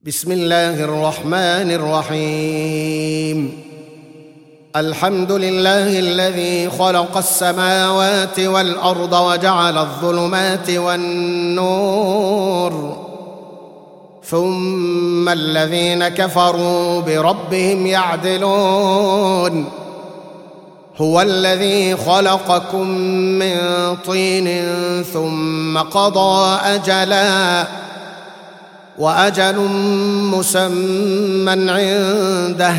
بسم الله الرحمن الرحيم. الحمد لله الذي خلق السماوات والأرض وجعل الظلمات والنور، ثم الذين كفروا بربهم يعدلون. هو الذي خلقكم من طين ثم قضى أجلا وأجل مسمى عنده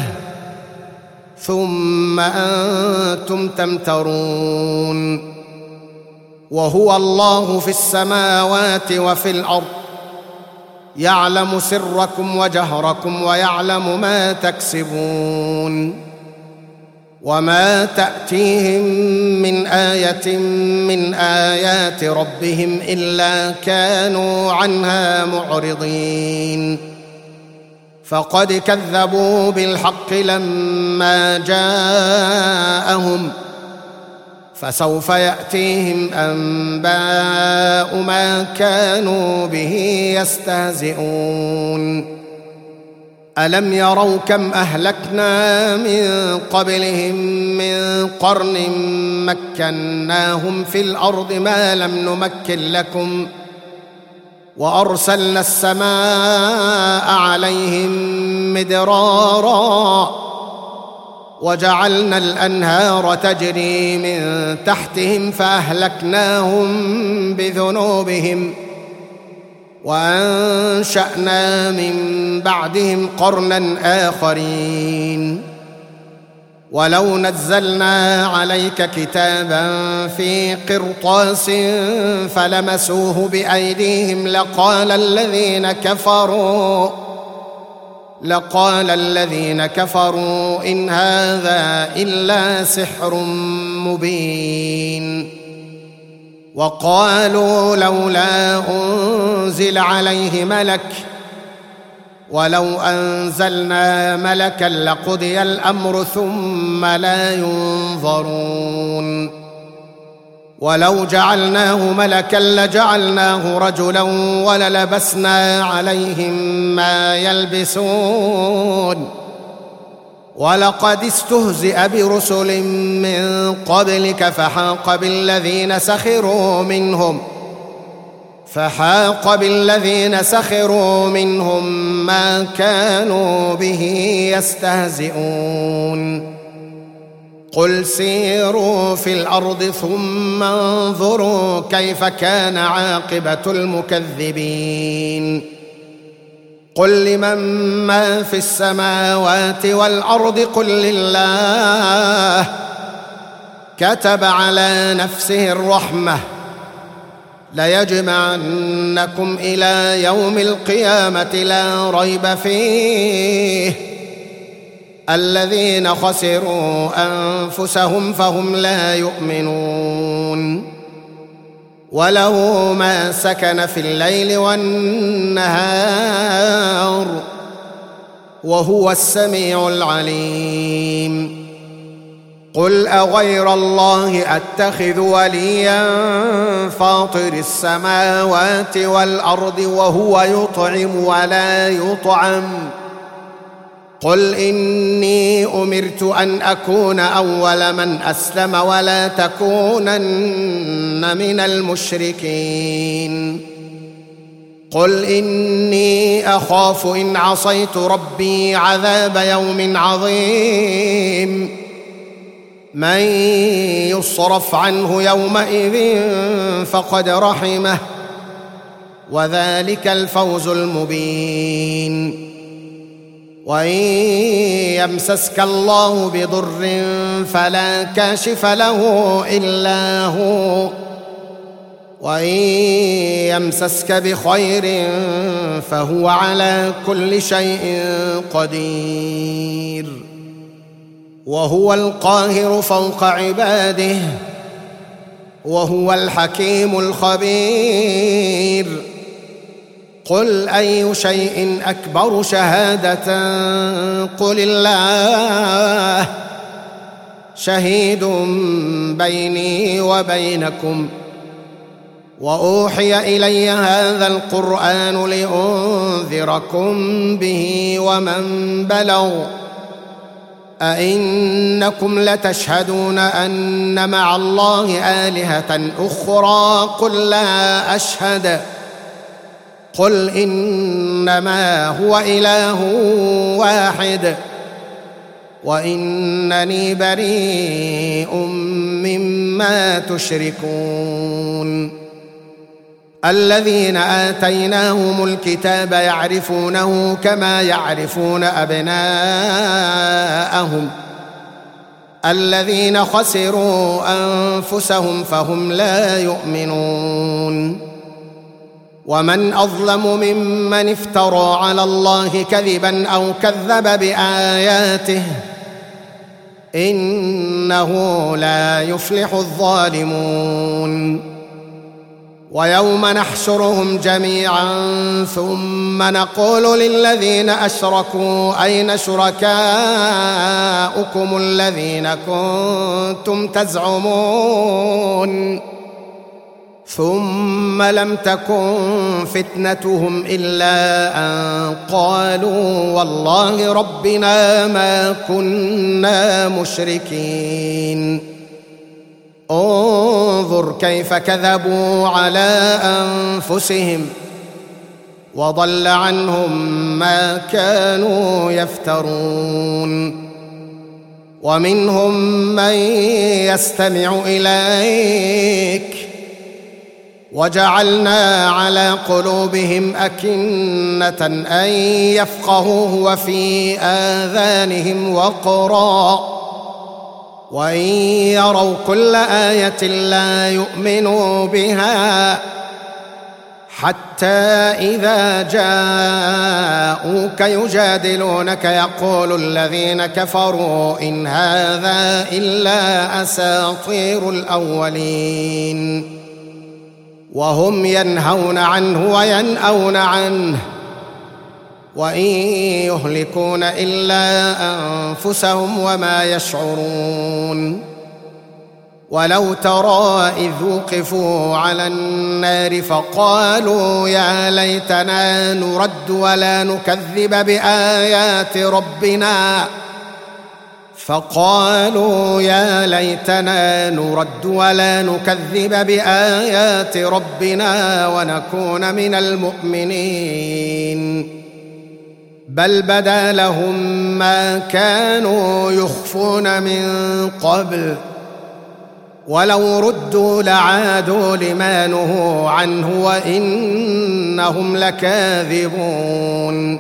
ثم أنتم تمترون. وهو الله في السماوات وفي الأرض، يعلم سركم وجهركم ويعلم ما تكسبون. وما تأتيهم من آية من آيات ربهم إلا كانوا عنها معرضين. فقد كذبوا بالحق لما جاءهم، فسوف يأتيهم أنباء ما كانوا به يستهزئون. ألم يروا كم أهلكنا من قبلهم من قرن مكناهم في الأرض ما لم نمكن لكم، وأرسلنا السماء عليهم مدرارا وجعلنا الأنهار تجري من تحتهم فأهلكناهم بذنوبهم وأنشأنا من بعدهم قرنا آخرين. ولو نزلنا عليك كتابا في قرطاس فلمسوه بأيديهم لقال الذين كفروا إن هذا إلا سحر مبين. وقالوا لولا أنزل عليه ملك، ولو أنزلنا ملكا لقضي الأمر ثم لا ينظرون. ولو جعلناه ملكا لجعلناه رجلا وللبسنا عليهم ما يلبسون. ولقد استهزئ برسل من قبلك فحاق بالذين سخروا منهم ما كانوا به يستهزئون. قل سيروا في الأرض ثم انظروا كيف كان عاقبة المكذبين. قل لمن ما في السماوات والأرض قل لله، كتب على نفسه الرحمة ليجمعنكم إلى يوم القيامة لا ريب فيه. الذين خسروا أنفسهم فهم لا يؤمنون. وله ما سكن في الليل والنهار وهو السميع العليم. قل أغير الله أتخذ وليا فاطر السماوات والأرض وهو يطعم ولا يطعم. قل إني أمرت أن أكون أول من أسلم ولا تكونن من المشركين. قل إني أخاف إن عصيت ربي عذاب يوم عظيم. من يصرف عنه يومئذ فقد رحمه وذلك الفوز المبين. وإن يمسسك الله بضر فلا كاشف له إلا هو، وإن يمسسك بخير فهو على كل شيء قدير. وهو القاهر فوق عباده وهو الحكيم الخبير. قل أي شيء أكبر شهادة قل الله، شهيد بيني وبينكم وأوحي إلي هذا القرآن لأنذركم به ومن بلغ أئنكم لتشهدون أن مع الله آلهة أخرى قل لا أشهد قل إنما هو إله واحد وإنني بريء مما تشركون الذين آتيناهم الكتاب يعرفونه كما يعرفون أبناءهم الذين خسروا أنفسهم فهم لا يؤمنون ومن أظلم ممن افترى على الله كذبا أو كذب بآياته إنه لا يفلح الظالمون ويوم نحشرهم جميعا ثم نقول للذين أشركوا أين شركاؤكم الذين كنتم تزعمون ثم لم تكن فتنتهم إلا أن قالوا والله ربنا ما كنا مشركين انظر كيف كذبوا على أنفسهم وضل عنهم ما كانوا يفترون ومنهم من يستمع إليك وجعلنا على قلوبهم أكنة أن يفقهوه وفي آذانهم وقرا وإن يروا كل آية لا يؤمنوا بها حتى إذا جاءوك يجادلونك يقول الذين كفروا إن هذا إلا أساطير الأولين وهم ينهون عنه وينأون عنه وإن يهلكون إلا أنفسهم وما يشعرون ولو ترى إذ وقفوا على النار فقالوا يا ليتنا نرد ولا نكذب بآيات ربنا ونكون من المؤمنين بل بدا لهم ما كانوا يخفون من قبل ولو ردوا لعادوا لما نهوا عنه وإنهم لكاذبون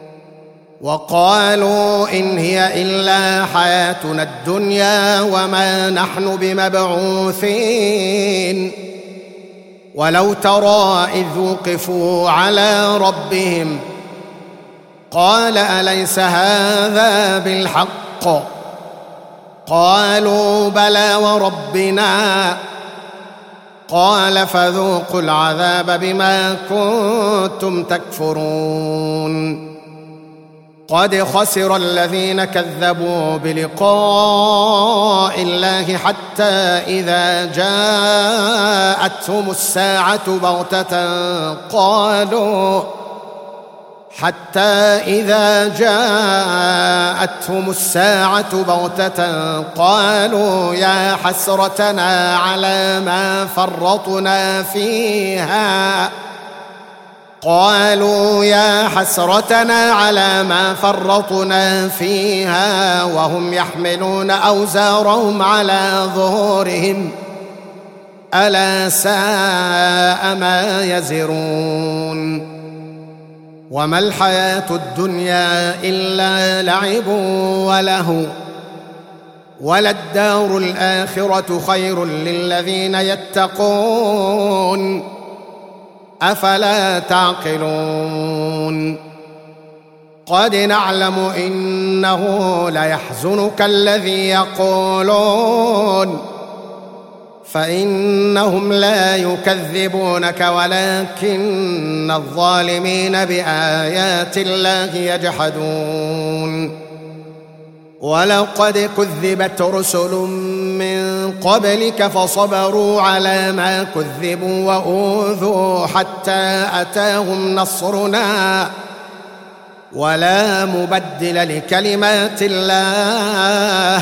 وقالوا إن هي إلا حياتنا الدنيا وما نحن بمبعوثين ولو ترى إذ وقفوا على ربهم قال أليس هذا بالحق قالوا بلى وربنا قال فذوقوا العذاب بما كنتم تكفرون قد خسر الذين كذبوا بلقاء الله حتى إذا جاءتهم الساعة بغتة قالوا يا حسرتنا على ما فرطنا فيها وهم يحملون أوزارهم على ظهورهم ألا ساء ما يزرون وما الحياة الدنيا إلا لعب ولهو وللدار الآخرة خير للذين يتقون أفلا تعقلون قد نعلم إنه ليحزنك الذي يقولون فإنهم لا يكذبونك ولكن الظالمين بآيات الله يجحدون ولقد كذبت رسل من قبلك فصبروا على ما كذبوا وأوذوا حتى أتاهم نصرنا ولا مبدل لكلمات الله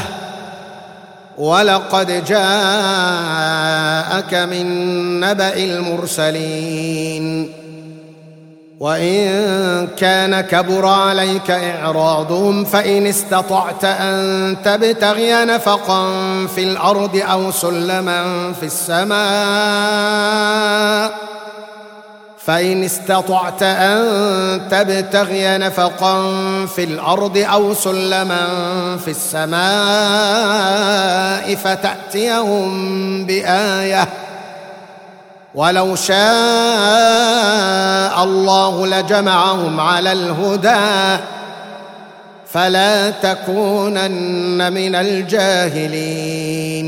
ولقد جاءك من نبأ المرسلين وإن كان كبر عليك إعراضهم فإن استطعت أن تبتغي نفقا في الأرض أو سلما في السماء فإن استطعت أن تبتغي نفقا في الأرض أو سلما في السماء فتأتيهم بآية ولو شاء الله لجمعهم على الهدى فلا تكونن من الجاهلين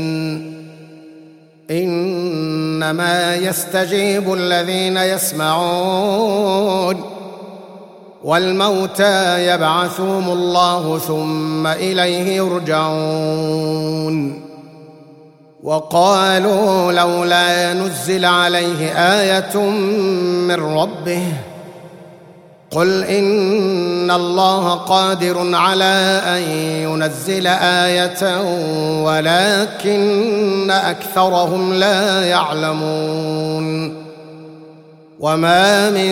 إنما يستجيب الذين يسمعون والموتى يبعثهم الله ثم إليه يرجعون وقالوا لولا نزل عليه آية من ربه قل إن الله قادر على أن ينزل آية ولكن أكثرهم لا يعلمون وما من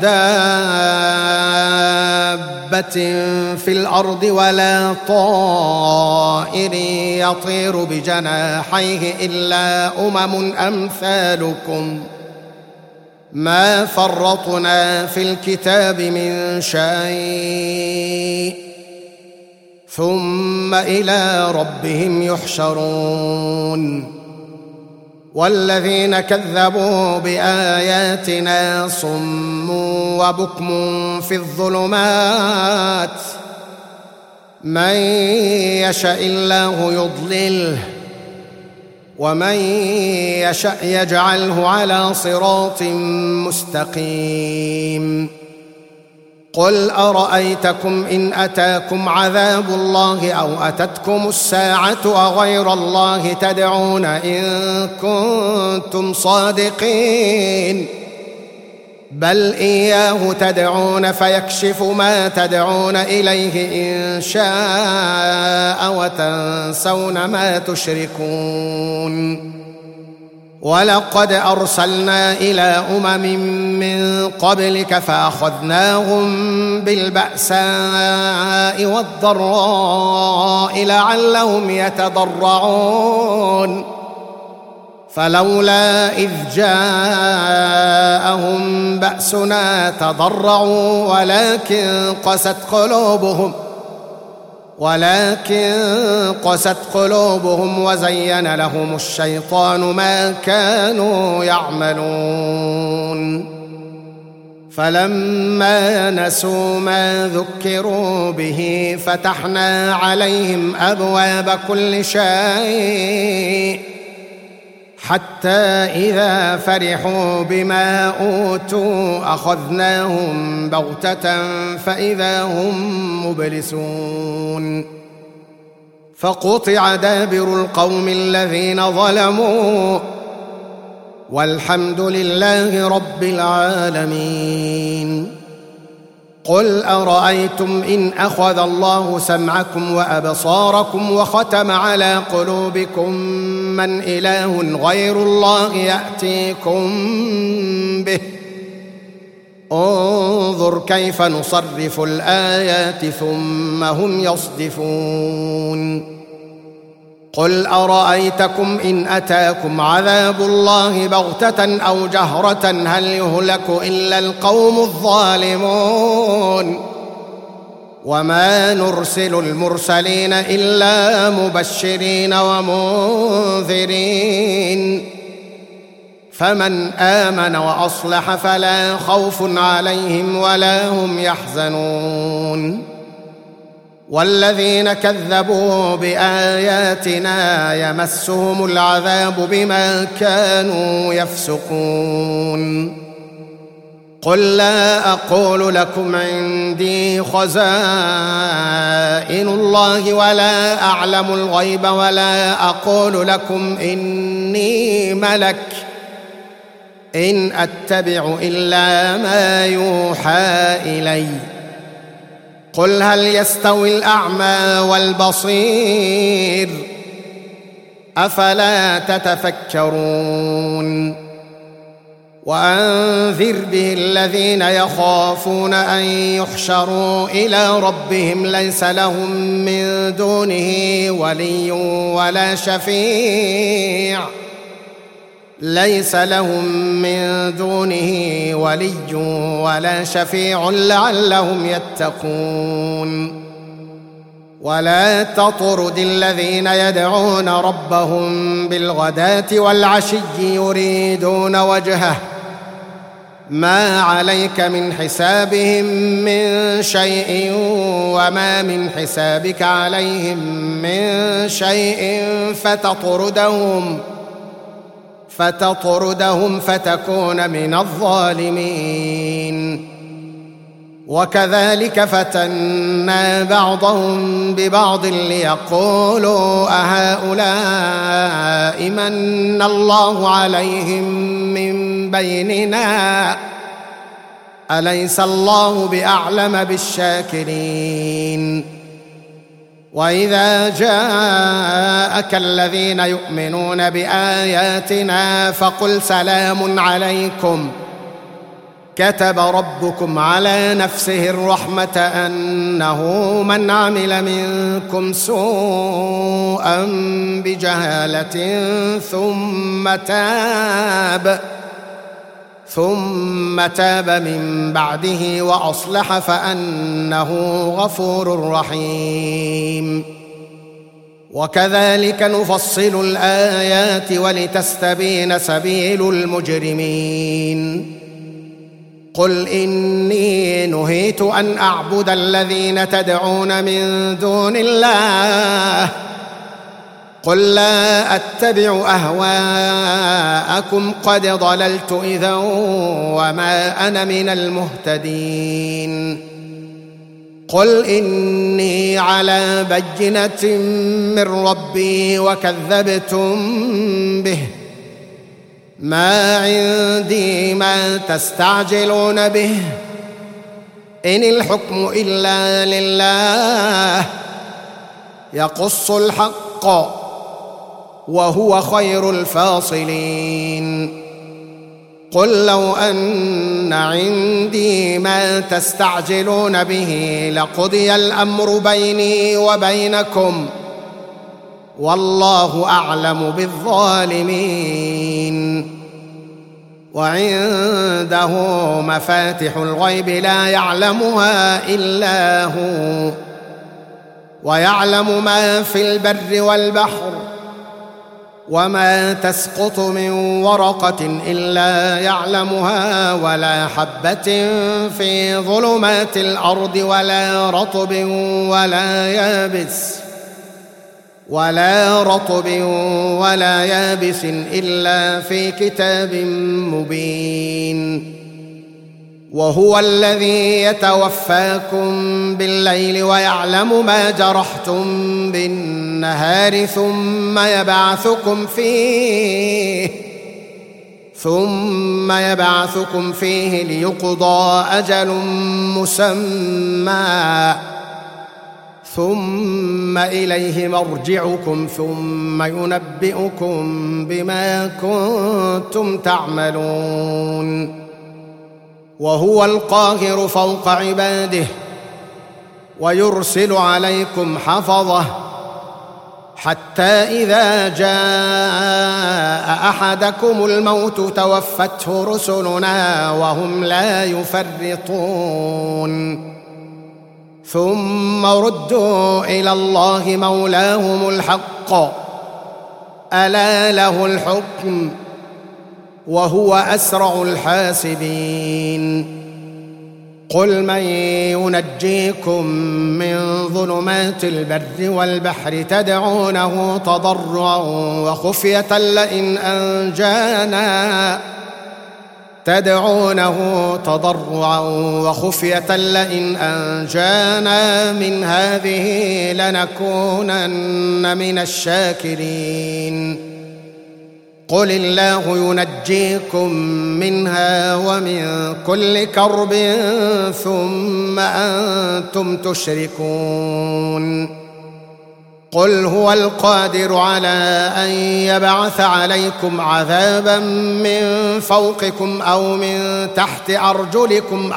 دابة في الأرض ولا طائر يطير بجناحيه إلا أمثالكم ما فرطنا في الكتاب من شيء ثم إلى ربهم يحشرون والذين كذبوا بآياتنا صم وبكم في الظلمات من يشاء الله يضلله ومن يشاء يجعله على صراط مستقيم قل أرأيتكم إن أتاكم عذاب الله أو أتتكم الساعة أغير الله تدعون إن كنتم صادقين بل إياه تدعون فيكشف ما تدعون إليه إن شاء وتنسون ما تشركون ولقد أرسلنا إلى من قبلك فأخذناهم بالبأساء والضراء لعلهم يتضرعون فلولا إذ جاءهم بأسنا تضرعوا ولكن قست قلوبهم وزين لهم الشيطان ما كانوا يعملون فلما نسوا ما ذكروا به فتحنا عليهم أبواب كل شيء حتى إذا فرحوا بما أوتوا أخذناهم بغتة فإذا هم مبلسون فقطع دابر القوم الذين ظلموا والحمد لله رب العالمين قل أرأيتم إن أخذ الله سمعكم وأبصاركم وختم على قلوبكم من إله غير الله يأتيكم به انظر كيف نصرف الآيات ثم هم يصدفون قل أرأيتكم إن أتاكم عذاب الله بغتة أو جهرة هل يهلك إلا القوم الظالمون وما نرسل المرسلين إلا مبشرين ومنذرين فمن آمن وأصلح فلا خوف عليهم ولا هم يحزنون والذين كذبوا بآياتنا يمسهم العذاب بما كانوا يفسقون قل لا أقول لكم عندي خزائن الله ولا أعلم الغيب ولا أقول لكم إني ملك إن أتبع إلا ما يوحى إلي قل هل يستوي الأعمى والبصير أفلا تتفكرون وأنذر به الذين يخافون أن يحشروا إلى ربهم ليس لهم من دونه ولي ولا شفيع لعلهم يتقون ولا تطرد الذين يدعون ربهم بالغداة والعشي يريدون وجهه ما عليك من حسابهم من شيء وما من حسابك عليهم من شيء فتطردهم فتكون من الظالمين وكذلك فتنا بعضهم ببعض ليقولوا أهؤلاء من الله عليهم من بيننا أليس الله بأعلم بالشاكرين وإذا جاءك الذين يؤمنون بآياتنا فقل سلام عليكم كتب ربكم على نفسه الرحمة أنه من عمل منكم سوءا بجهالة ثم تاب من بعده وأصلح فأنه غفور رحيم وكذلك نفصل الآيات ولتستبين سبيل المجرمين قل إني نهيت أن أعبد الذين تدعون من دون الله قل لا أتبع أهواءكم قد ضللت إذا وما أنا من المهتدين قل إني على بينة من ربي وكذبتم به ما عندي ما تستعجلون به إن الحكم إلا لله يقص الحق وهو خير الفاصلين قل لو أن عندي ما تستعجلون به لقضي الأمر بيني وبينكم والله أعلم بالظالمين وعنده مفاتح الغيب لا يعلمها إلا هو ويعلم ما في البر والبحر وما تسقط من ورقة إلا يعلمها ولا حبة في ظلمات الأرض ولا رطب ولا يابس إلا في كتاب مبين وهو الذي يتوفاكم بالليل ويعلم ما جرحتم بالنهار ثم يبعثكم فيه ليقضى أجل مسمى ثم إليه مرجعكم ثم ينبئكم بما كنتم تعملون وهو القاهر فوق عباده ويرسل عليكم حفظه حتى إذا جاء أحدكم الموت توفته رسلنا وهم لا يفرطون ثم ردوا إلى الله مولاهم الحق ألا له الحكم وهو أسرع الحاسبين قل من ينجيكم من ظلمات البر والبحر تدعونه تدعونه تضرعا وخفية لئن أنجانا من هذه لنكونن من الشاكرين قل الله ينجيكم منها ومن كل كرب ثم أنتم تشركون قل هو القادر على أن يبعث عليكم عذابا من فوقكم أو من تحت أرجلكم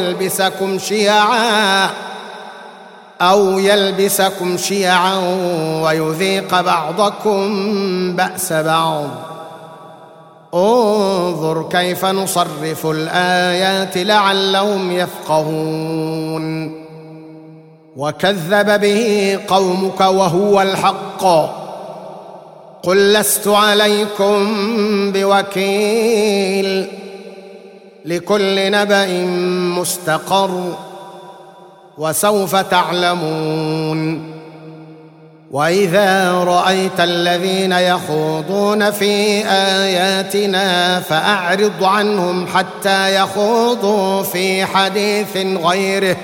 أو يلبسكم شيعا ويذيق بعضكم بأس بعض انظر كيف نصرف الآيات لعلهم يفقهون وكذب به قومك وهو الحق قل لست عليكم بوكيل لكل نبأ مستقر وسوف تعلمون وإذا رأيت الذين يخوضون في آياتنا فأعرض عنهم حتى يخوضوا في حديث غيره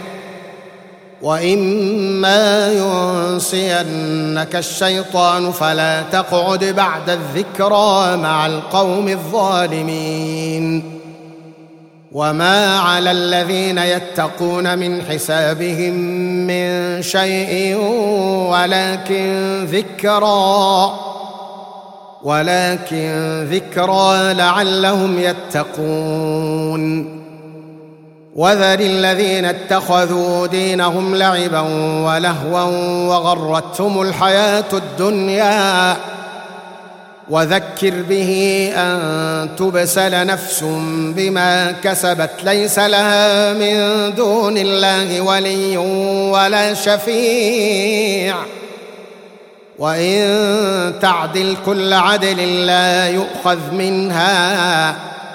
وإما ينسينك الشيطان فلا تقعد بعد الذكرى مع القوم الظالمين وما على الذين يتقون من حسابهم من شيء ولكن ذكرى لعلهم يتقون وذر الذين اتخذوا دينهم لعبا ولهوا وغرتهم الحياة الدنيا وذكر به أن تبسل نفس بما كسبت ليس لها من دون الله ولي ولا شفيع وإن تعدل كل عدل لا يؤخذ منها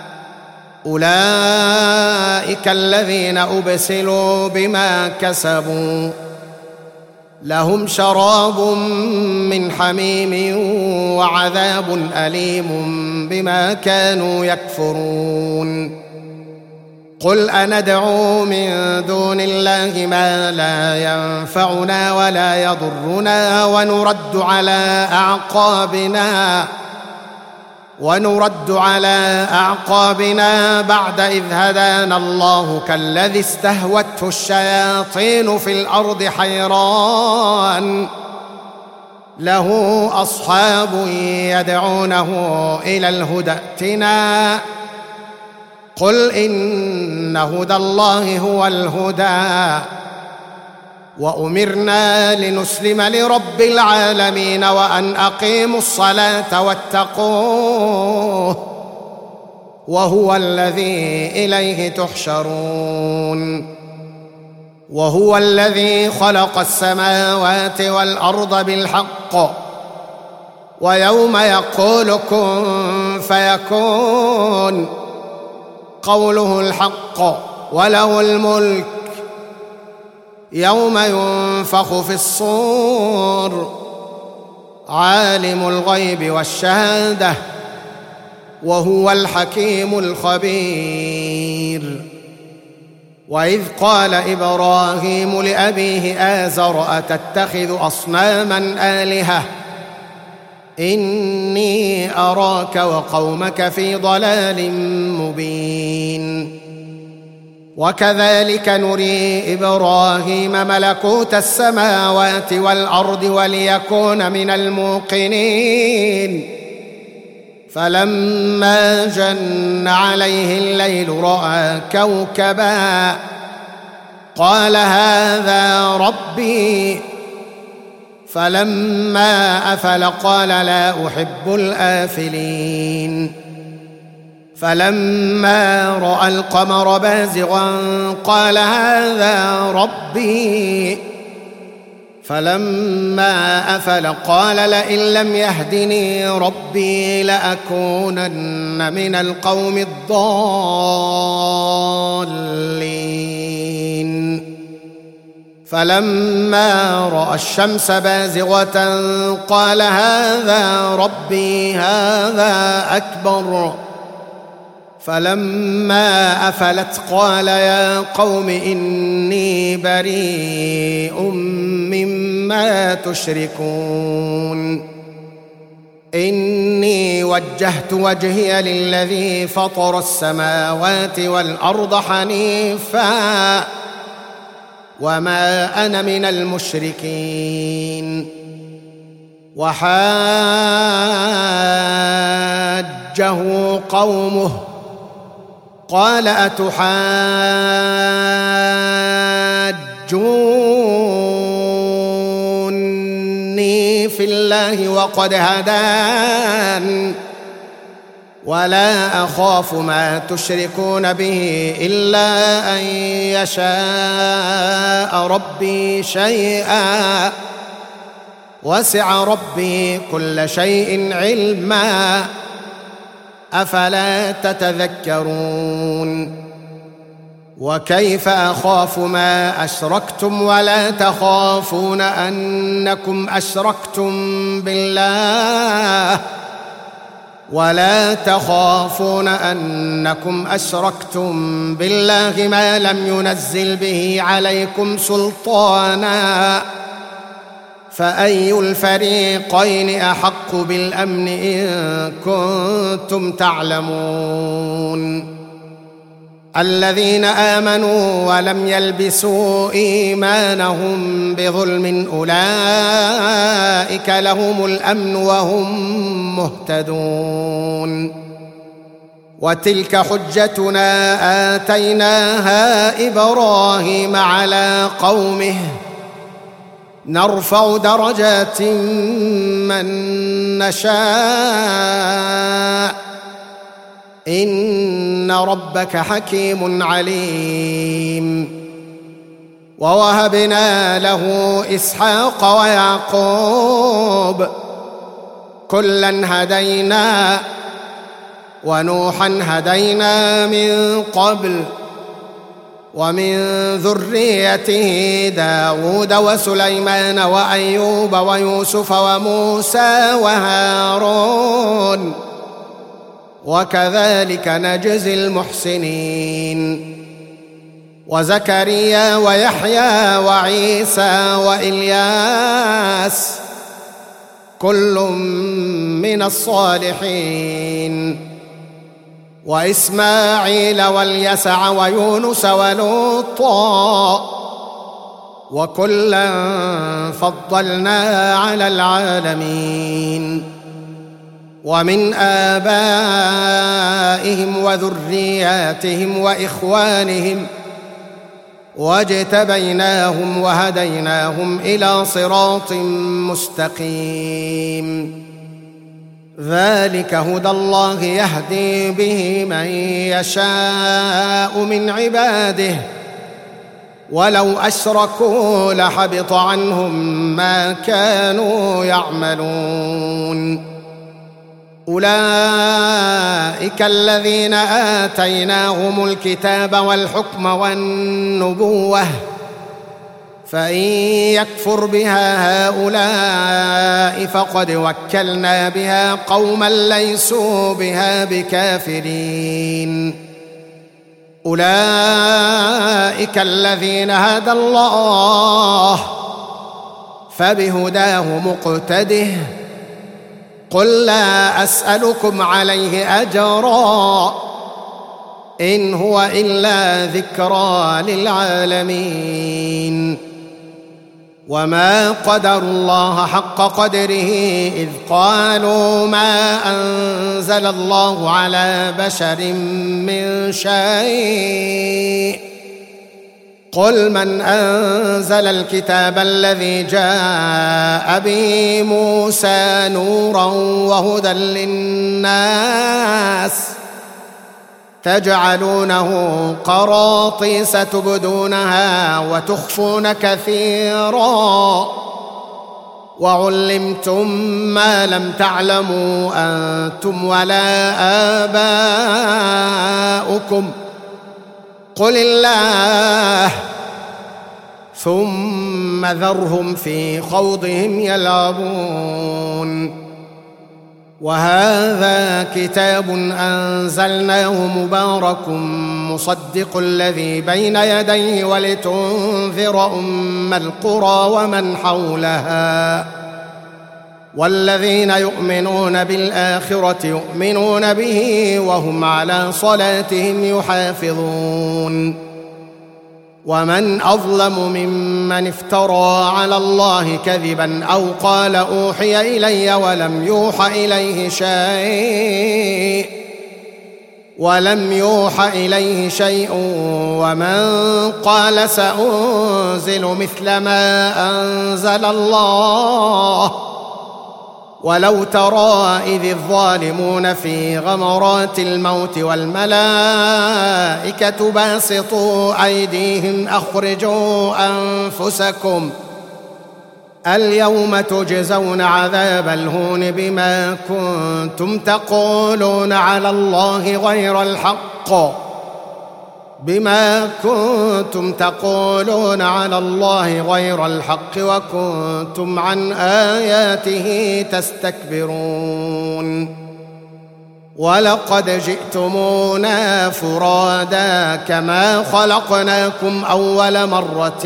أولئك الذين أبسلوا بما كسبوا لهم شراب من حميم وعذاب أليم بما كانوا يكفرون قل أندعو من دون الله ما لا ينفعنا ولا يضرنا ونرد على أعقابنا بعد إذ هدانا الله كالذي استهوته الشياطين في الأرض حيران له أصحاب يدعونه إلى الهدى ائتنا قل إن هدى الله هو الهدى وأمرنا لنسلم لرب العالمين وأن أقيموا الصلاة واتقوه وهو الذي إليه تحشرون وهو الذي خلق السماوات والأرض بالحق ويوم يقول كن فيكون قوله الحق وله الملك يوم ينفخ في الصور عالم الغيب والشهادة وهو الحكيم الخبير وإذ قال إبراهيم لأبيه آزر أتتخذ أصناما آلهة إني أراك وقومك في ضلال مبين وكذلك نري إبراهيم ملكوت السماوات والأرض وليكون من الموقنين فلما جن عليه الليل رأى كوكبا قال هذا ربي فلما أفل قال لا أحب الآفلين فلما رأى القمر بازغا قال هذا ربي فلما أفل قال لئن لم يهدني ربي لأكونن من القوم الضالين فلما رأى الشمس بازغة قال هذا ربي هذا أكبر فلما أفلت قال يا قوم إني بريء مما تشركون إني وجهت وجهي للذي فطر السماوات والأرض حنيفا وما أنا من المشركين وحاجه قومه قال أتحاجوني في الله وقد هدان ولا أخاف ما تشركون به إلا أن يشاء ربي شيئا وسع ربي كل شيء علما أفلا تتذكرون وكيف أخاف ما أشركتم ولا تخافون أنكم أشركتم بالله ما لم ينزل به عليكم سلطانا فأي الفريقين أحق بالأمن إن كنتم تعلمون الذين آمنوا ولم يلبسوا إيمانهم بظلم أولئك لهم الأمن وهم مهتدون وتلك حجتنا آتيناها إبراهيم على قومه نرفع درجات من نشاء إن ربك حكيم عليم ووهبنا له إسحاق ويعقوب كلا هدينا ونوحا هدينا من قبل ومن ذريته داود وسليمان وأيوب ويوسف وموسى وهارون وكذلك نجزي المحسنين وزكريا ويحيى وعيسى وإلياس كل من الصالحين وإسماعيل واليسع ويونس ولوطا وكلا فضلنا على العالمين ومن آبائهم وذرياتهم وإخوانهم واجتبيناهم وهديناهم إلى صراط مستقيم ذلك هدى الله يهدي به من يشاء من عباده ولو أشركوا لحبط عنهم ما كانوا يعملون أولئك الذين آتيناهم الكتاب والحكم والنبوة فإن يكفر بها هؤلاء فقد وكلنا بها قوما ليسوا بها بكافرين أولئك الذين هدى الله فبهداه مقتده قل لا أسألكم عليه أجرا إن هو إلا ذكرى للعالمين وما قدروا الله حق قدره إذ قالوا ما أنزل الله على بشر من شيء قل من أنزل الكتاب الذي جاء به موسى نورا وهدى للناس تجعلونه قراطيس تبدونها وتخفون كثيرا وعلمتم ما لم تعلموا أنتم ولا آباؤكم قل الله ثم ذرهم في خوضهم يلعبون وهذا كتاب أنزلناه مبارك مصدق الذي بين يديه ولتنذر أم القرى ومن حولها والذين يؤمنون بالآخرة يؤمنون به وهم على صلاتهم يحافظون ومن أظلم ممن افترى على الله كذبا أو قال أوحي إلي ولم يوحى إليه شيء ومن قال سأنزل مثل ما أنزل الله ولو ترى إذ الظالمون في غمرات الموت والملائكة باسطوا أيديهم أخرجوا أنفسكم اليوم تجزون عذاب الهون بما كنتم تقولون على الله غير الحق وكنتم عن آياته تستكبرون ولقد جئتمونا فرادا كما خلقناكم أول مرة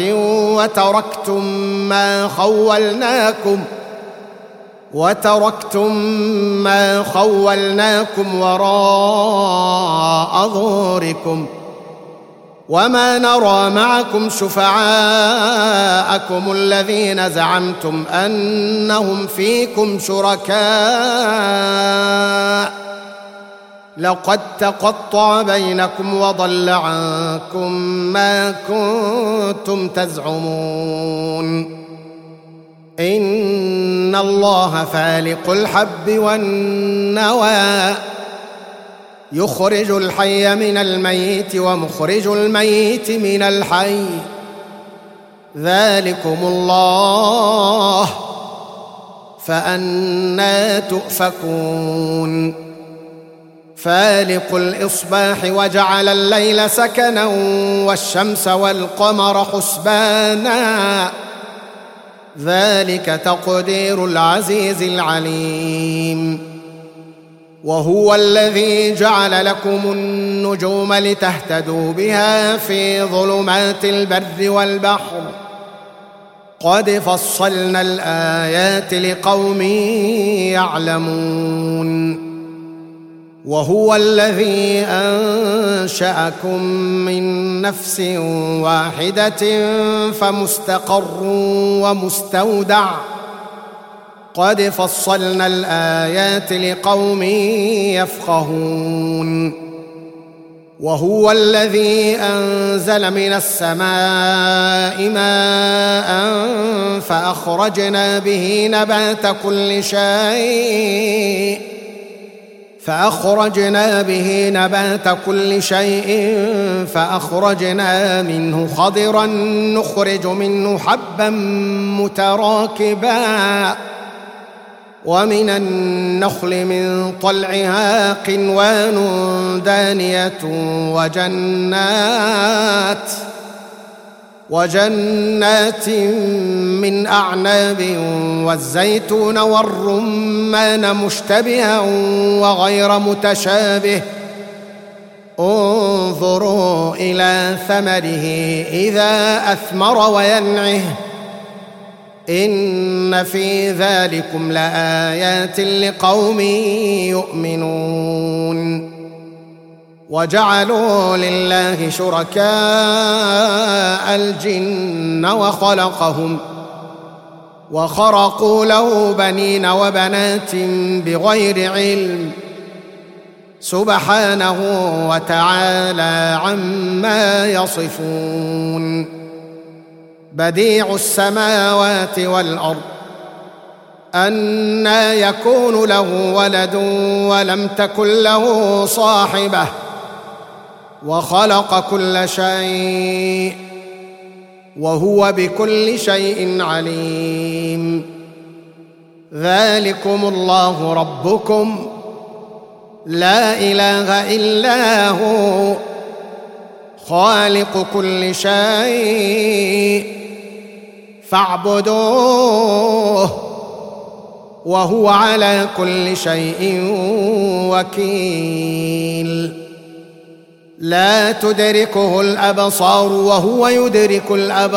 وتركتم ما خولناكم وراء ظهوركم وما نرى معكم شفعاءكم الذين زعمتم أنهم فيكم شركاء لقد تقطع بينكم وضل عنكم ما كنتم تزعمون إن الله فالق الحب والنوى يخرج الحي من الميت ومخرج الميت من الحي ذلكم الله فأنى تؤفكون فالق الإصباح وجعل الليل سكنا والشمس والقمر حسبانا ذلك تقدير العزيز العليم وهو الذي جعل لكم النجوم لتهتدوا بها في ظلمات البر والبحر قد فصلنا الآيات لقوم يعلمون وهو الذي أنشأكم من نفس واحدة فمستقر ومستودع قد فصلنا الآيات لقوم يفقهون وهو الذي أنزل من السماء ماء فأخرجنا به نبات كل شيء فأخرجنا منه خضرا نخرج منه حبا متراكبا ومن النخل من طلعها قنوان دانية وجنات من أعناب والزيتون والرمان مشتبها وغير متشابه انظروا إلى ثمره إذا أثمر وينعه إن في ذلكم لآيات لقوم يؤمنون وجعلوا لله شركاء الجن وخرقوا له بنين وبنات بغير علم سبحانه وتعالى عما يصفون بديع السماوات والأرض أنى يكون له ولد ولم تكن له صاحبة وخلق كل شيء وهو بكل شيء عليم ذلكم الله ربكم لا إله إلا هو خالق كل شيء فاعبدوه وهو على كل شيء وكيل لا تدركه الأبصار وهو يدرك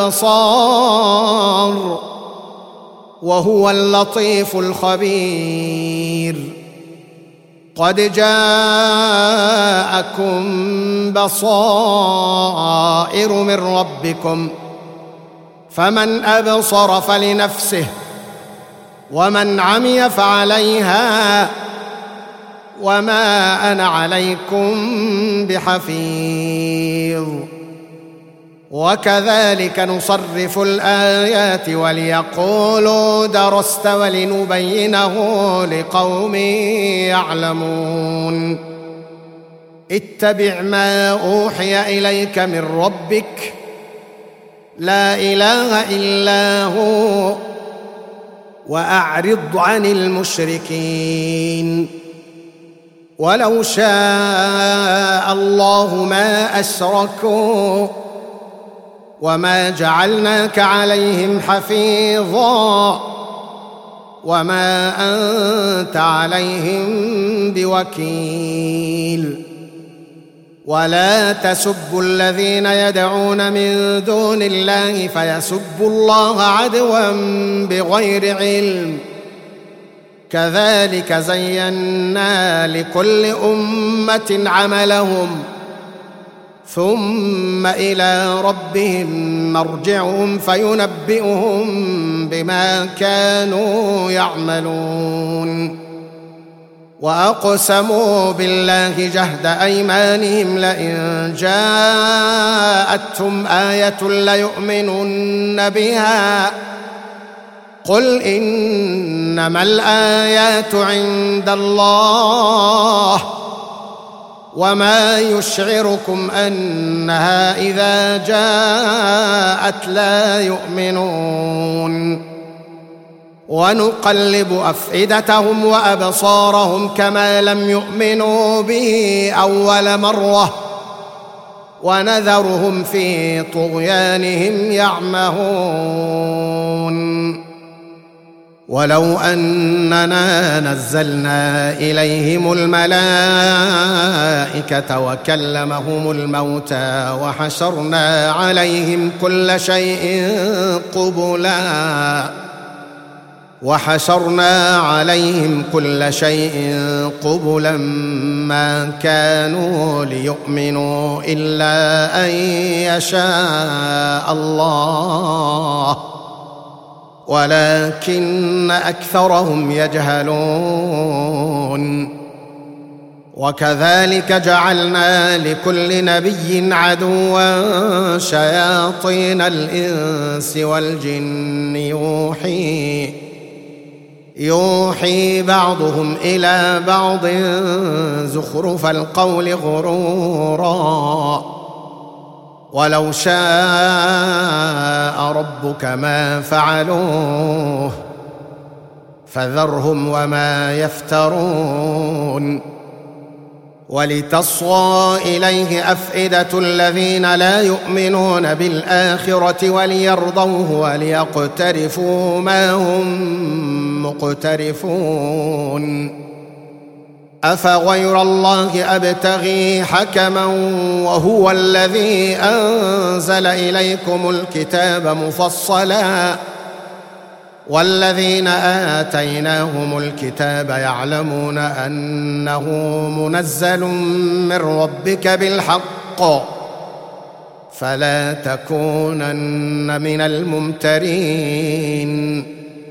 الأبصار وهو اللطيف الخبير قد جاءكم بصائر من ربكم فمن أبصر فلنفسه ومن عمي فعليها وما أنا عليكم بحفيظ وكذلك نصرف الآيات وليقولوا درست ولنبينه لقوم يعلمون اتبع ما أوحي إليك من ربك لا إله إلا هو وأعرض عن المشركين ولو شاء الله ما أشركوا وما جعلناك عليهم حفيظا وما أنت عليهم بوكيل ولا تسبوا الذين يدعون من دون الله فيسبوا الله عدوا بغير علم كذلك زينا لكل أمة عملهم ثم إلى ربهم مرجعهم فينبئهم بما كانوا يعملون وأقسموا بالله جهد أيمانهم لئن جاءتهم آية ليؤمنن بها قل إنما الآيات عند الله وما يشعركم أنها إذا جاءت لا يؤمنون ونقلب أفئدتهم وأبصارهم كما لم يؤمنوا به أول مرة ونذرهم في طغيانهم يعمهون ولو أننا نزلنا إليهم الملائكة وكلمهم الموتى وحشرنا عليهم كل شيء قبلا ما كانوا ليؤمنوا إلا أن يشاء الله ولكن أكثرهم يجهلون وكذلك جعلنا لكل نبي عدوا شياطين الإنس والجن يوحي بعضهم إلى بعض زخرف القول غرورا ولو شاء ربك ما فعلوه فذرهم وما يفترون ولتصغى إليه أفئدة الذين لا يؤمنون بالآخرة وليرضوه وليقترفوا ما هم مقترفون أفغير الله أبتغي حكما وهو الذي أنزل إليكم الكتاب مفصلا والذين آتيناهم الكتاب يعلمون أنه منزل من ربك بالحق فلا تكونن من الممترين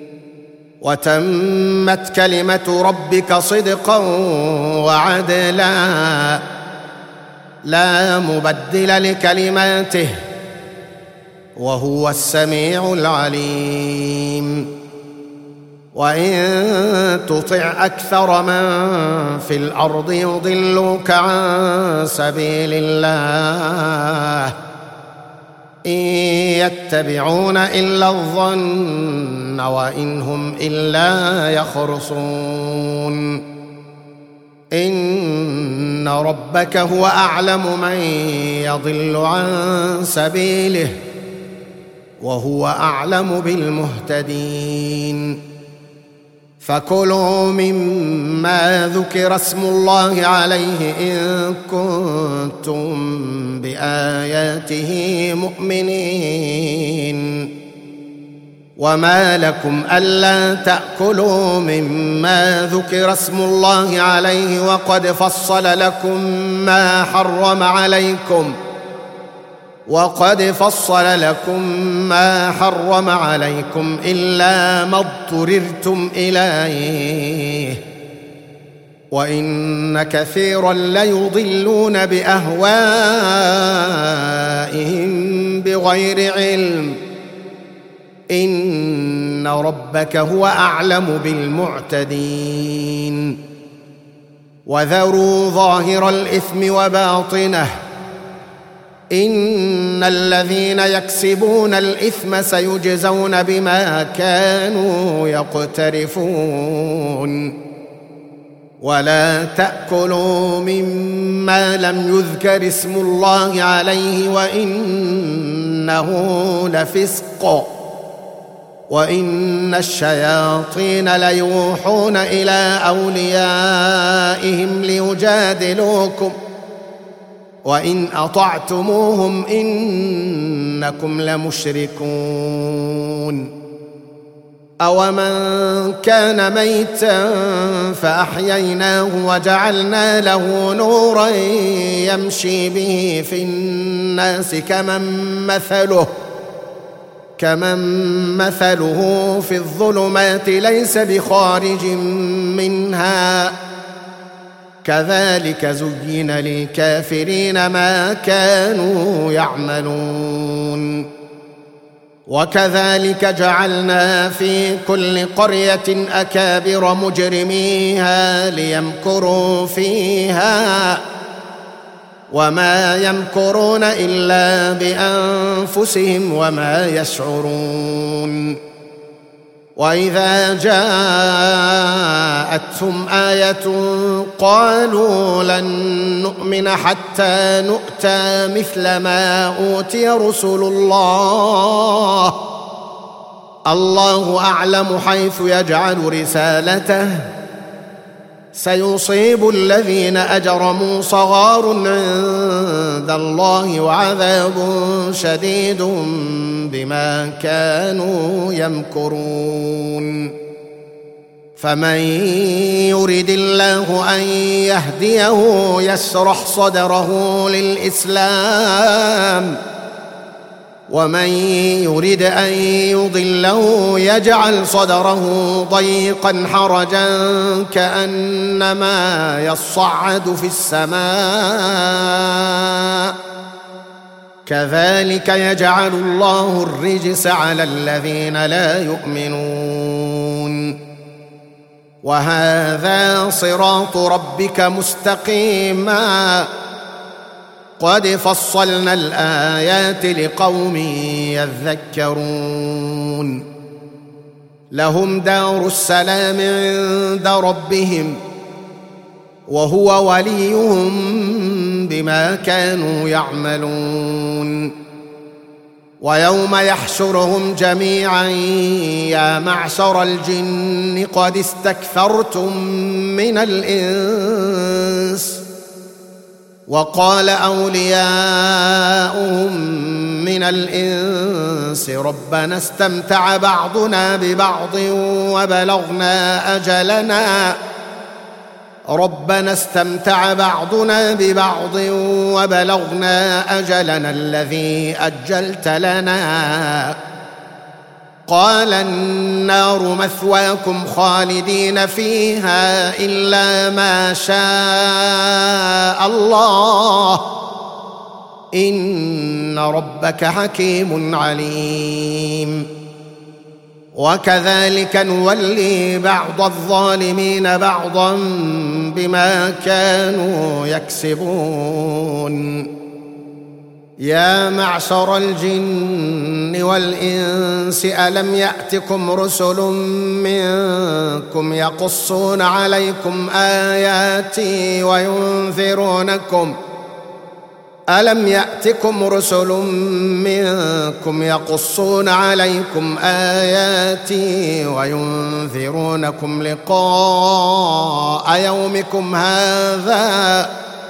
وتمت كلمة ربك صدقا وعدلا لا مبدل لكلماته وهو السميع العليم وإن تطع أكثر من في الأرض يضلوك عن سبيل الله إن يتبعون إلا الظن وإن هم إلا يخرصون إن ربك هو أعلم من يضل عن سبيله وهو أعلم بالمهتدين فكلوا مما ذكر اسم الله عليه إن كنتم بآياته مؤمنين. وما لكم ألا تأكلوا مما ذكر اسم الله عليه وقد فصل لكم ما حرم عليكم إلا ما اضطررتم إليه، وإن كثيرا ليضلون بأهوائهم بغير علم، إن ربك هو أعلم بالمعتدين. وذروا ظاهر الإثم وباطنه، إن الذين يكسبون الإثم سيجزون بما كانوا يقترفون. ولا تأكلوا مما لم يذكر اسم الله عليه وإنه لفسق، وإن الشياطين ليوحون إلى أوليائهم ليجادلوكم، وإن أطعتموهم إنكم لمشركون. أومن كان ميتا فأحييناه وجعلنا له نورا يمشي به في الناس كمن مثله في الظلمات ليس بخارج منها، كذلك زين للكافرين ما كانوا يعملون. وكذلك جعلنا في كل قرية أكابر مجرميها ليمكروا فيها، وما يمكرون إلا بأنفسهم وما يشعرون. وإذا جاءتهم آية قالوا لن نؤمن حتى نؤتى مثل ما أوتي رسل الله، الله أعلم حيث يجعل رسالته، سيصيب الذين أجرموا صغار عند الله وعذاب شديد بما كانوا يمكرون. فمن يرد الله أن يهديه يشرح صدره للإسلام، ومن يرد أن يضله يجعل صدره ضيقا حرجا كأنما يصعد في السماء، كذلك يجعل الله الرجس على الذين لا يؤمنون. وهذا صراط ربك مستقيما، قد فصلنا الآيات لقوم يذكرون. لهم دار السلام عند ربهم، وهو وليهم بما كانوا يعملون. ويوم يحشرهم جميعا يا معشر الجن قد استكثرتم من الإنس، وقال أولياؤهم من الإنس ربنا استمتع بعضنا ببعض وبلغنا أجلنا الذي أجلت لنا، قال النار مثواكم خالدين فيها إلا ما شاء الله، إن ربك حكيم عليم. وكذلك نولي بعض الظالمين بعضا بما كانوا يكسبون. يا معشر الجن والإنس ألم يأتكم رسل منكم يقصون عليكم آياتي ألم يأتكم رسل منكم يقصون عليكم آياتي وينذرونكم لقاء يومكم هذا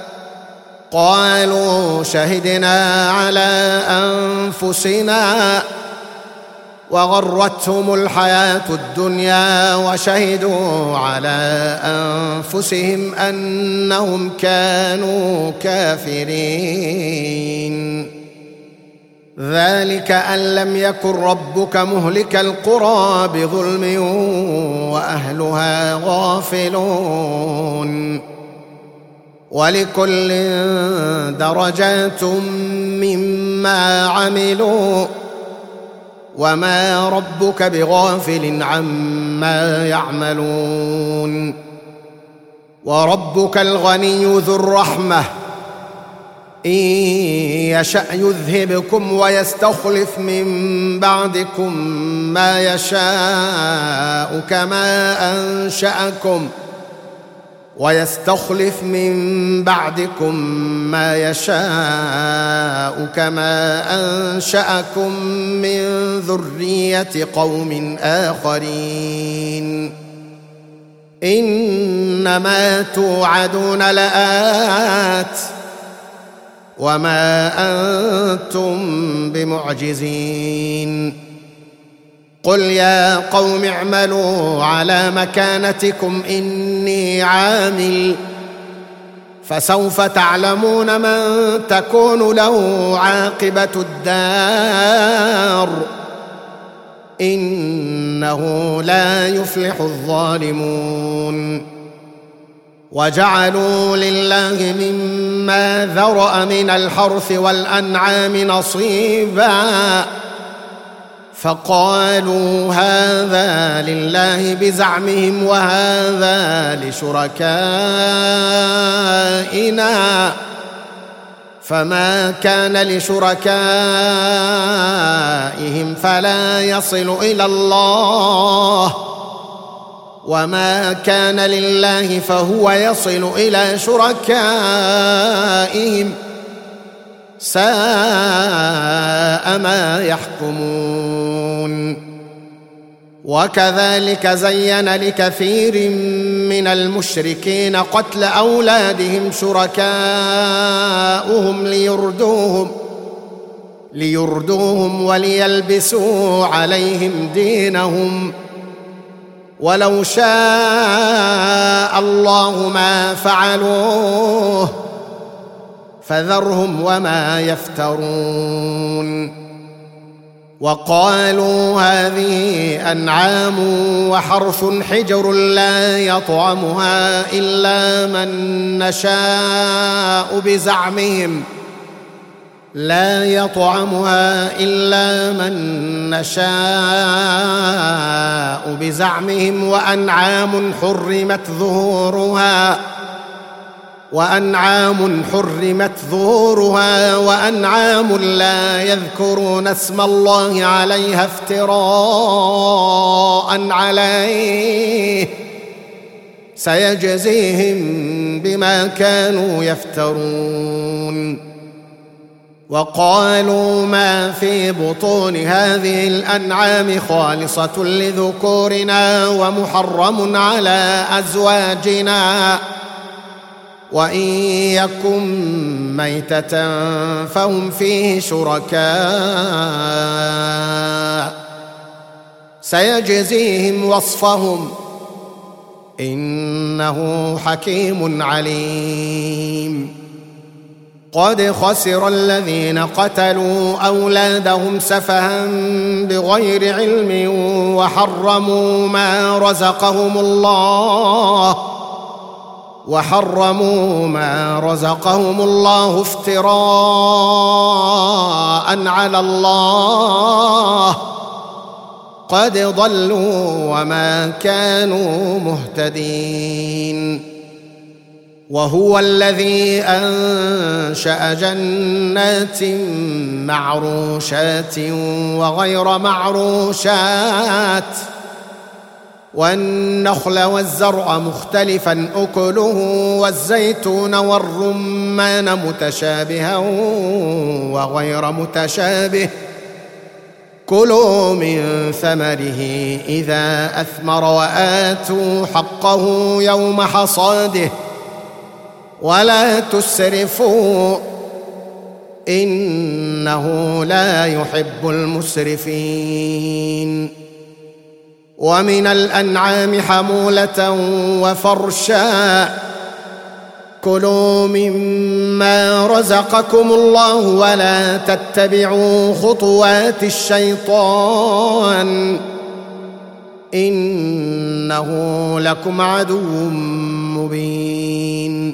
قالوا شهدنا على أنفسنا وغرتهم الحياة الدنيا وشهدوا على أنفسهم أنهم كانوا كافرين ذلك أن لم يكن ربك مهلك القرى بظلم وأهلها غافلون ولكل درجات مما عملوا وما ربك بغافل عما يعملون وربك الغني ذو الرحمة إن يشأ يذهبكم ويستخلف من بعدكم ما يشاء كما أنشأكم من ذرية قوم آخرين إنما توعدون لآت وما أنتم بمعجزين قل يا قوم اعملوا على مكانتكم إني عامل فسوف تعلمون من تكون له عاقبة الدار إنه لا يفلح الظالمون وجعلوا لله مما ذرأ من الحرث والأنعام نصيبا فقالوا هذا لله بزعمهم وهذا لشركائنا فما كان لشركائهم فلا يصل إلى الله وما كان لله فهو يصل إلى شركائهم ساء ما يحكمون وكذلك زين لكثير من المشركين قتل أولادهم شركاؤهم ليردوهم وليلبسوا عليهم دينهم ولو شاء الله ما فعلوه فذرهم وما يفترون وقالوا هذه أنعام وحرث حجر لا يطعمها إلا من نشاء بزعمهم وأنعام حرمت ظهورها وأنعام لا يذكرون اسم الله عليها افتراء عليه سيجزيهم بما كانوا يفترون وقالوا ما في بطون هذه الأنعام خالصة لذكورنا ومحرم على أزواجنا وإن يكن ميتة فهم فيه شركاء سيجزيهم وصفهم إنه حكيم عليم قد خسر الذين قتلوا أولادهم سفها بغير علم وحرموا ما رزقهم الله افتراء على الله قد ضلوا وما كانوا مهتدين وهو الذي أنشأ جنات معروشات وغير معروشات والنخل والزرع مختلفا أكله والزيتون والرمان متشابها وغير متشابه كلوا من ثمره إذا أثمر وآتوا حقه يوم حصاده ولا تسرفوا إنه لا يحب المسرفين. ومن الأنعام حمولة وفرشا كلوا مما رزقكم الله ولا تتبعوا خطوات الشيطان إنه لكم عدو مبين.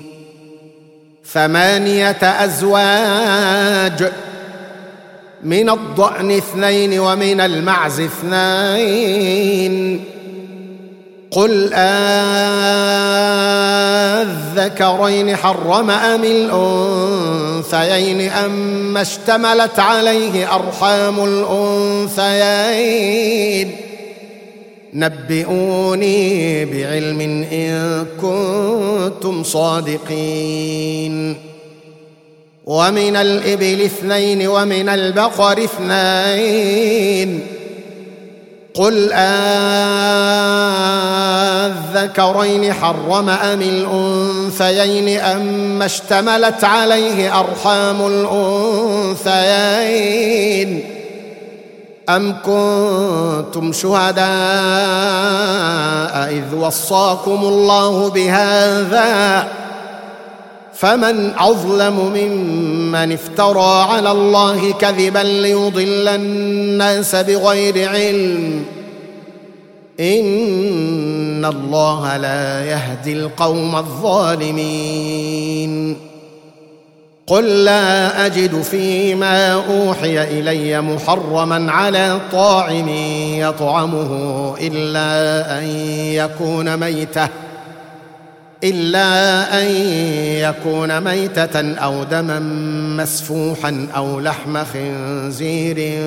8 أزواج من الضأن 2 ومن المعز 2 قل أذكرين حرم أم الأنثيين أما اشتملت عليه أرحام الأنثيين نبئوني بعلم إن كنتم صادقين. ومن الإبل 2 ومن البقر 2 قل أذكرين حرم أم الأنثيين أما اشتملت عليه أرحام الأنثيين أم كنتم شهداء إذ وصاكم الله بهذا فمن أظلم ممن افترى على الله كذبا ليضل الناس بغير علم إن الله لا يهدي القوم الظالمين. قل لا أجد فيما أوحي إلي محرما على طاعم يطعمه إلا أن يكون ميتة أو دما مسفوحا أو لحم خنزير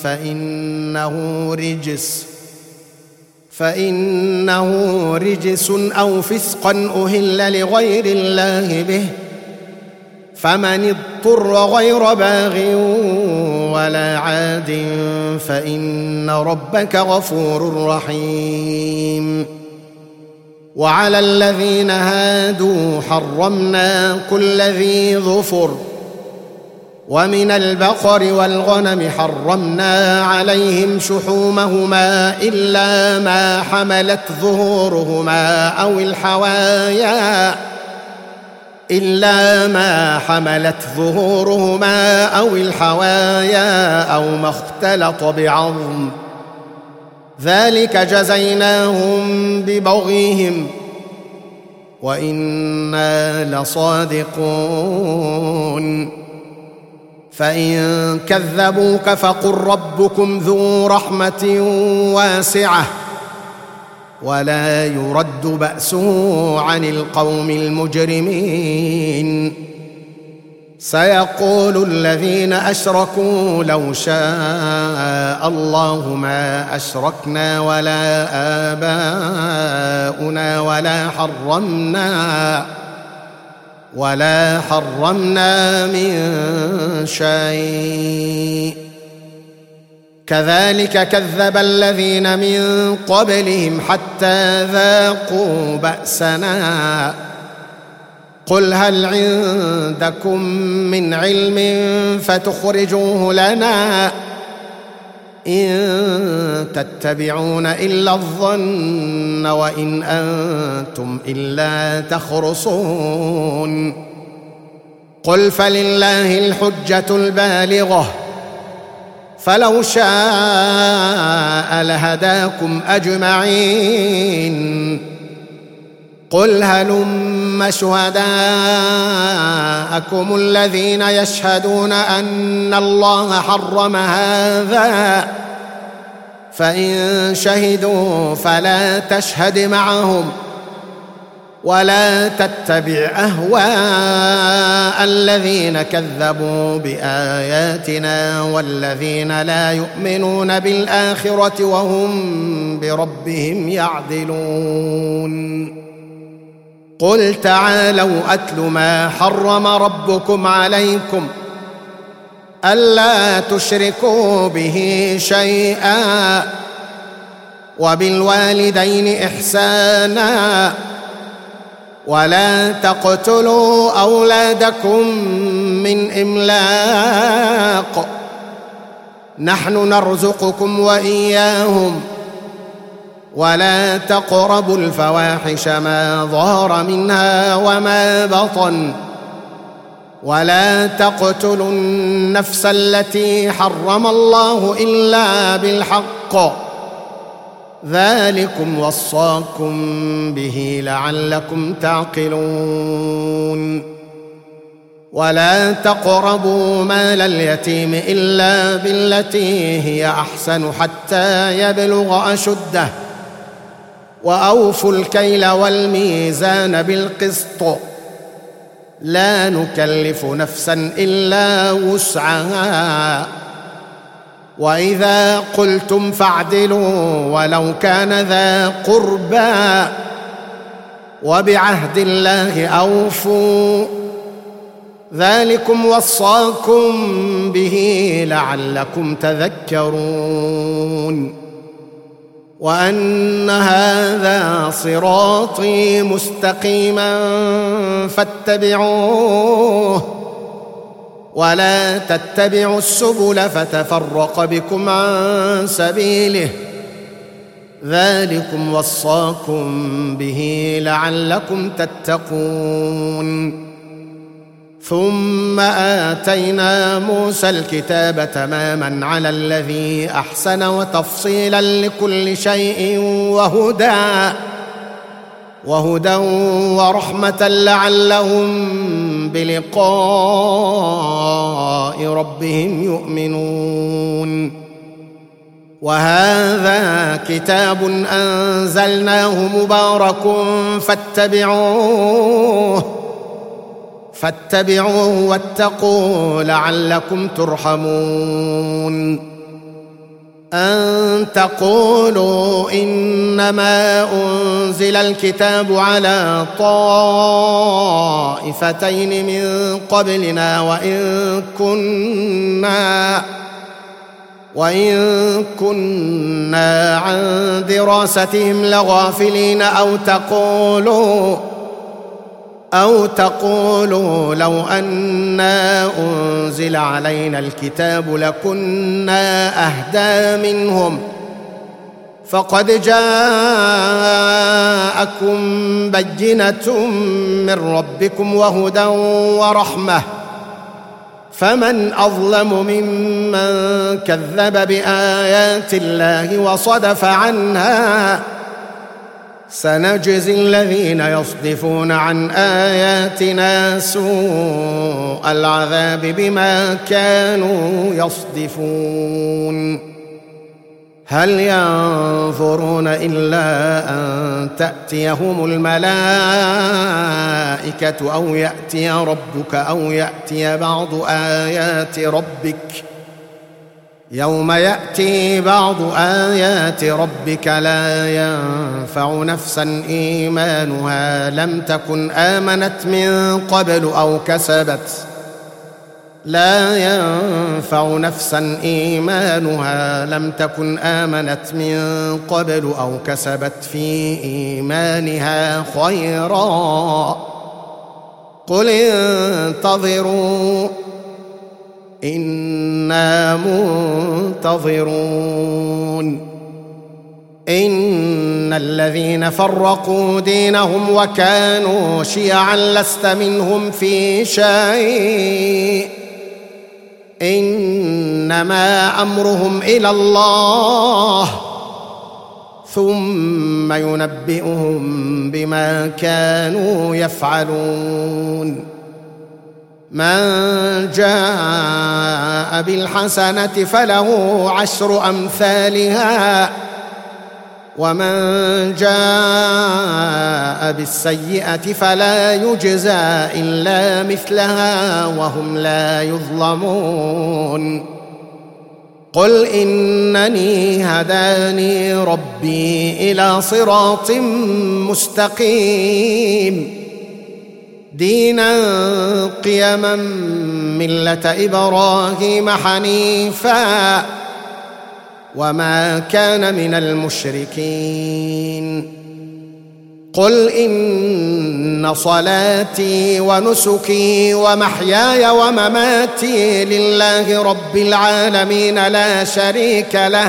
فإنه رجس أو فسقا أهل لغير الله به فمن اضطر غير باغ ولا عاد فإن ربك غفور رحيم. وعلى الذين هادوا حرمنا كل ذي ظفر ومن البقر والغنم حرمنا عليهم شحومهما إلا ما حملت ظهورهما أو الحوايا أو ما اختلط بعظم ذلك جزيناهم ببغيهم وإنا لصادقون. فإن كذبوك فقل ربكم ذو رحمة واسعة ولا يرد بأسه عن القوم المجرمين. سيقول الذين أشركوا لو شاء الله ما أشركنا ولا آباؤنا ولا حرمنا من شيء كذلك كذب الذين من قبلهم حتى ذاقوا بأسنا. قل هل عندكم من علم فتخرجوه لنا إن تتبعون إلا الظن وإن أنتم إلا تخرصون. قل فلله الحجة البالغة فلو شاء لهداكم أجمعين. قل هلم شهداءكم الذين يشهدون أن الله حرم هذا فإن شهدوا فلا تشهد معهم ولا تتبع أهواء الذين كذبوا بآياتنا والذين لا يؤمنون بالآخرة وهم بربهم يعدلون. قل تعالوا أتل ما حرم ربكم عليكم ألا تشركوا به شيئا وبالوالدين إحسانا ولا تقتلوا أولادكم من إملاق نحن نرزقكم وإياهم ولا تقربوا الفواحش ما ظهر منها وما بطن ولا تقتلوا النفس التي حرم الله إلا بالحق ذلكم وصاكم به لعلكم تعقلون. ولا تقربوا مال اليتيم إلا بالتي هي أحسن حتى يبلغ أشده وأوفوا الكيل والميزان بالقسط لا نكلف نفسا إلا وسعها وإذا قلتم فاعدلوا ولو كان ذا قربى وبعهد الله أوفوا ذلكم وصاكم به لعلكم تذكرون. وأن هذا صراطي مستقيما فاتبعوه ولا تتبعوا السبل فتفرق بكم عن سبيله ذلكم وصاكم به لعلكم تتقون. ثم آتينا موسى الكتاب تماما على الذي أحسن وتفصيلا لكل شيء وهدى ورحمة لعلهم بلقاء ربهم يؤمنون. وهذا كتاب أنزلناه مبارك فاتبعوه واتقوا لعلكم ترحمون. أن تقولوا إنما أنزل الكتاب على طائفتين من قبلنا وإن كنا عن دراستهم لغافلين أو تقولوا لو أنا أنزل علينا الكتاب لكنا أهدى منهم فقد جاءكم بينة من ربكم وهدى ورحمة فمن أظلم ممن كذب بآيات الله وصدف عنها سنجزي الذين يصدفون عن آياتنا سوء العذاب بما كانوا يصدفون. هل ينظرون إلا أن تأتيهم الملائكة أو يأتي ربك أو يأتي بعض آيات ربك يوم يأتي بعض آيات ربك لا ينفع نفسا إيمانها لم تكن آمنت من قبل أو كسبت في إيمانها خيرا قل انتظروا إنا منتظرون. إن الذين فرقوا دينهم وكانوا شيعا لست منهم في شيء إنما أمرهم إلى الله ثم ينبئهم بما كانوا يفعلون. من جاء بالحسنة فله 10 أمثالها ومن جاء بالسيئة فلا يجزى إلا مثلها وهم لا يظلمون قل إنني هداني ربي إلى صراط مستقيم دينا قيما ملة إبراهيم حنيفا وما كان من المشركين قل إن صلاتي ونسكي ومحياي ومماتي لله رب العالمين لا شريك له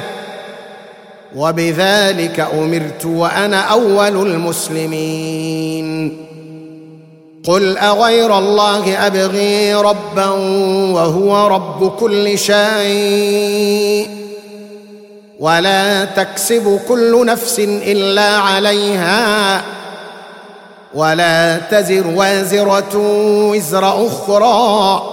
وبذلك أمرت وأنا أول المسلمين قل أغير الله أبغي ربا وهو رب كل شيء ولا تكسب كل نفس إلا عليها ولا تزر وازرة وزر أخرى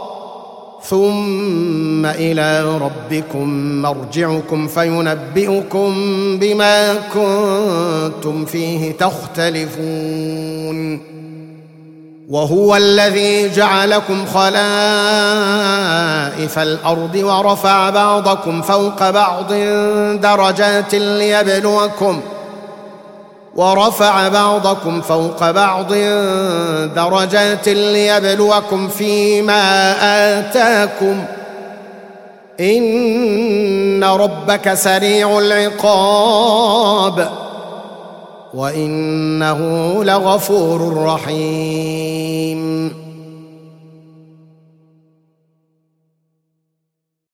ثم إلى ربكم مرجعكم فينبئكم بما كنتم فيه تختلفون وهو الذي جعلكم خلائف الأرض ورفع بعضكم فوق بعض درجات ليبلوكم فيما آتاكم إن ربك سريع العقاب وإنه لغفور رحيم